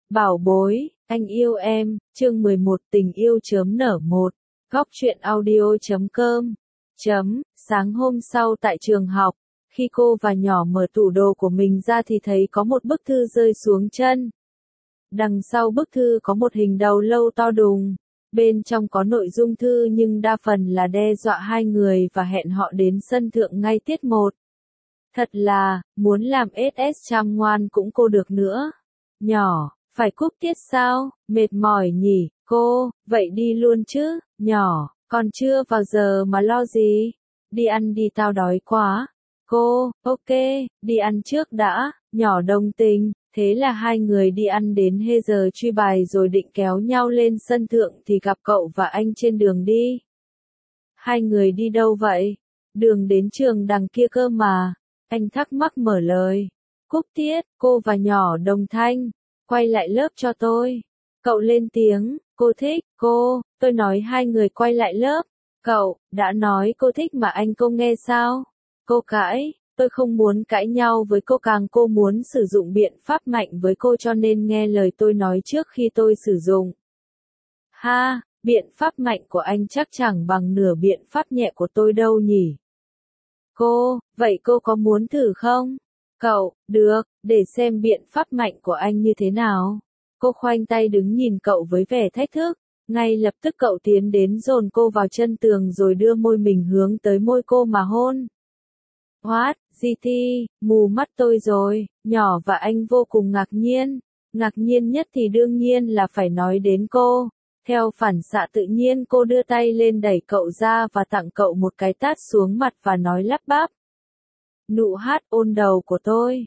Bảo bối, anh yêu em, chương 11 tình yêu chớm nở một, góc truyện audio.com. Sáng hôm sau tại trường học, khi cô và nhỏ mở tủ đồ của mình ra thì thấy có một bức thư rơi xuống chân. Đằng sau bức thư có một hình đầu lâu to đùng. Bên trong có nội dung thư nhưng đa phần là đe dọa hai người và hẹn họ đến sân thượng ngay tiết 1. Thật là, muốn làm SS chăm ngoan cũng cô được nữa. Nhỏ, phải cúp tiết sao, mệt mỏi nhỉ, cô, vậy đi luôn chứ, nhỏ, còn chưa vào giờ mà lo gì, đi ăn đi tao đói quá. Cô, ok, đi ăn trước đã, nhỏ đồng tình, thế là hai người đi ăn đến hết giờ truy bài rồi định kéo nhau lên sân thượng thì gặp cậu và anh trên đường đi. Hai người đi đâu vậy? Đường đến trường đằng kia cơ mà, anh thắc mắc mở lời. Cúp tiết, cô và nhỏ đồng thanh. Quay lại lớp cho tôi. Cậu lên tiếng, cô thích, tôi nói hai người quay lại lớp. Cậu, đã nói cô thích mà anh không nghe sao? Cô cãi, tôi không muốn cãi nhau với cô, càng cô muốn sử dụng biện pháp mạnh với cô cho nên nghe lời tôi nói trước khi tôi sử dụng. Ha, biện pháp mạnh của anh chắc chẳng bằng nửa biện pháp nhẹ của tôi đâu nhỉ? Cô, vậy cô có muốn thử không? Cậu, được, để xem biện pháp mạnh của anh như thế nào. Cô khoanh tay đứng nhìn cậu với vẻ thách thức. Ngay lập tức cậu tiến đến dồn cô vào chân tường rồi đưa môi mình hướng tới môi cô mà hôn. What, GT, mù mắt tôi rồi, nhỏ và anh vô cùng ngạc nhiên. Ngạc nhiên nhất thì đương nhiên là phải nói đến cô. Theo phản xạ tự nhiên cô đưa tay lên đẩy cậu ra và tặng cậu một cái tát xuống mặt và nói lắp bắp. Nụ hát ôn đầu của tôi.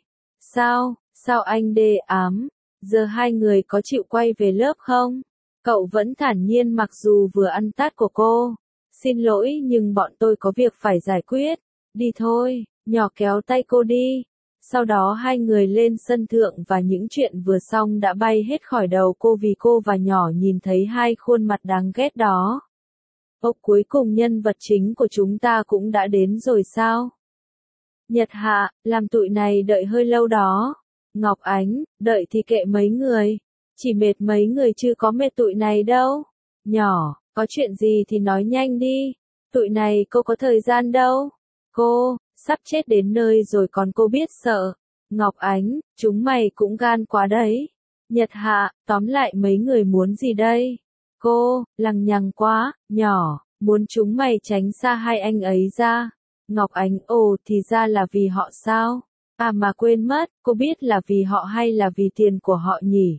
Sao anh đê ám? Giờ hai người có chịu quay về lớp không? Cậu vẫn thản nhiên mặc dù vừa ăn tát của cô. Xin lỗi nhưng bọn tôi có việc phải giải quyết. Đi thôi, nhỏ kéo tay cô đi. Sau đó hai người lên sân thượng và những chuyện vừa xong đã bay hết khỏi đầu cô vì cô và nhỏ nhìn thấy hai khuôn mặt đáng ghét đó. Cuối cùng nhân vật chính của chúng ta cũng đã đến rồi sao? Nhật Hạ, làm tụi này đợi hơi lâu đó. Ngọc Ánh, đợi thì kệ mấy người. Chỉ mệt mấy người chứ có mệt tụi này đâu. Nhỏ, có chuyện gì thì nói nhanh đi. Tụi này cô có thời gian đâu. Cô, sắp chết đến nơi rồi còn cô biết sợ. Ngọc Ánh, chúng mày cũng gan quá đấy. Nhật Hạ, tóm lại mấy người muốn gì đây? Cô, lằng nhằng quá, nhỏ, muốn chúng mày tránh xa hai anh ấy ra. Ngọc Ánh, ồ thì ra là vì họ sao? À mà quên mất, cô biết là vì họ hay là vì tiền của họ nhỉ?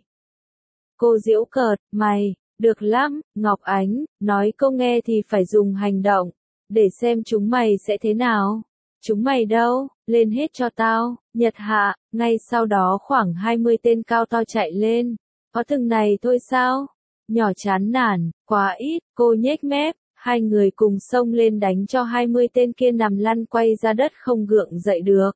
Cô giễu cợt, mày, được lắm, Ngọc Ánh, nói cô nghe thì phải dùng hành động, để xem chúng mày sẽ thế nào. Chúng mày đâu, lên hết cho tao, Nhật Hạ, ngay sau đó khoảng 20 tên cao to chạy lên. Có từng này thôi sao? Nhỏ chán nản, quá ít, cô nhếch mép. Hai người cùng xông lên đánh cho 20 tên kia nằm lăn quay ra đất không gượng dậy được.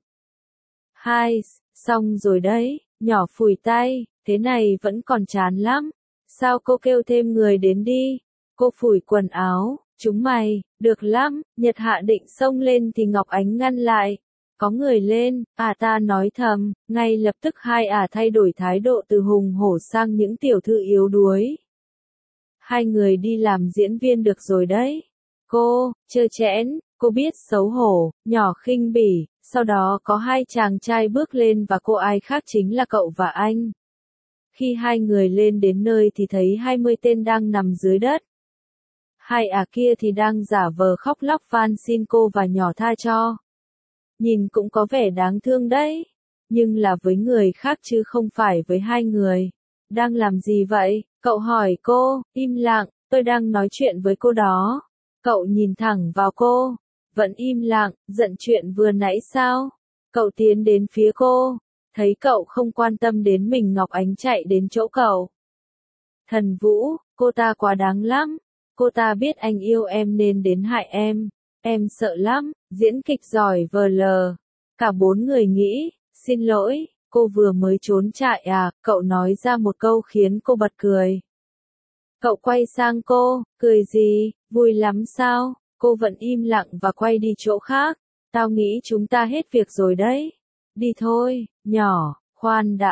Xong rồi đấy, nhỏ phủi tay, thế này vẫn còn chán lắm. Sao cô kêu thêm người đến đi? Cô phủi quần áo, chúng mày, được lắm, Nhật Hạ định xông lên thì Ngọc Ánh ngăn lại. Có người lên, ta nói thầm, ngay lập tức hai thay đổi thái độ từ hùng hổ sang những tiểu thư yếu đuối. Hai người đi làm diễn viên được rồi đấy. Cô, chơ chẽn, cô biết xấu hổ, nhỏ khinh bỉ, sau đó có hai chàng trai bước lên và cô ai khác chính là cậu và anh. Khi hai người lên đến nơi thì thấy 20 tên đang nằm dưới đất. Hai kia thì đang giả vờ khóc lóc van xin cô và nhỏ tha cho. Nhìn cũng có vẻ đáng thương đấy, nhưng là với người khác chứ không phải với hai người. Đang làm gì vậy? Cậu hỏi cô, im lặng, tôi đang nói chuyện với cô đó. Cậu nhìn thẳng vào cô, vẫn im lặng, giận chuyện vừa nãy sao? Cậu tiến đến phía cô, thấy cậu không quan tâm đến mình Ngọc Ánh chạy đến chỗ cậu. Thần Vũ, cô ta quá đáng lắm, cô ta biết anh yêu em nên đến hại em sợ lắm, diễn kịch giỏi vờ lờ. Cả bốn người nghĩ, xin lỗi. Cô vừa mới trốn chạy cậu nói ra một câu khiến cô bật cười. Cậu quay sang cô, cười gì, vui lắm sao? Cô vẫn im lặng và quay đi chỗ khác. Tao nghĩ chúng ta hết việc rồi đấy. Đi thôi, nhỏ, khoan đã,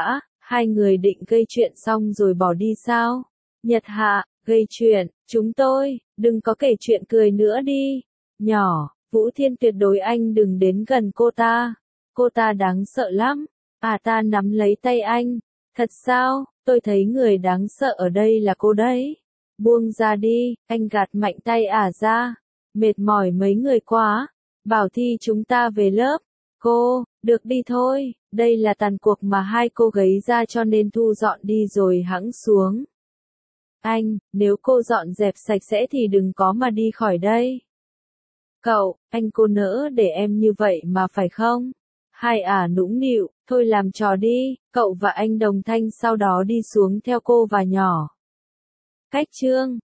Hai người định gây chuyện xong rồi bỏ đi sao? Nhật Hạ, gây chuyện, chúng tôi, đừng có kể chuyện cười nữa đi. Nhỏ, Vũ Thiên tuyệt đối anh đừng đến gần cô ta đáng sợ lắm. Ta nắm lấy tay anh. Thật sao, tôi thấy người đáng sợ ở đây là cô đấy. Buông ra đi, anh gạt mạnh tay ra. Mệt mỏi mấy người quá. Bảo Thi chúng ta về lớp. Cô, được đi thôi, đây là tàn cuộc mà hai cô gấy ra cho nên thu dọn đi rồi hẵng xuống. Anh, nếu cô dọn dẹp sạch sẽ thì đừng có mà đi khỏi đây. Cậu, anh cô nỡ để em như vậy mà phải không? Hai nũng nịu, thôi làm trò đi, cậu và anh Đồng Thanh sau đó đi xuống theo cô và nhỏ. Cách chương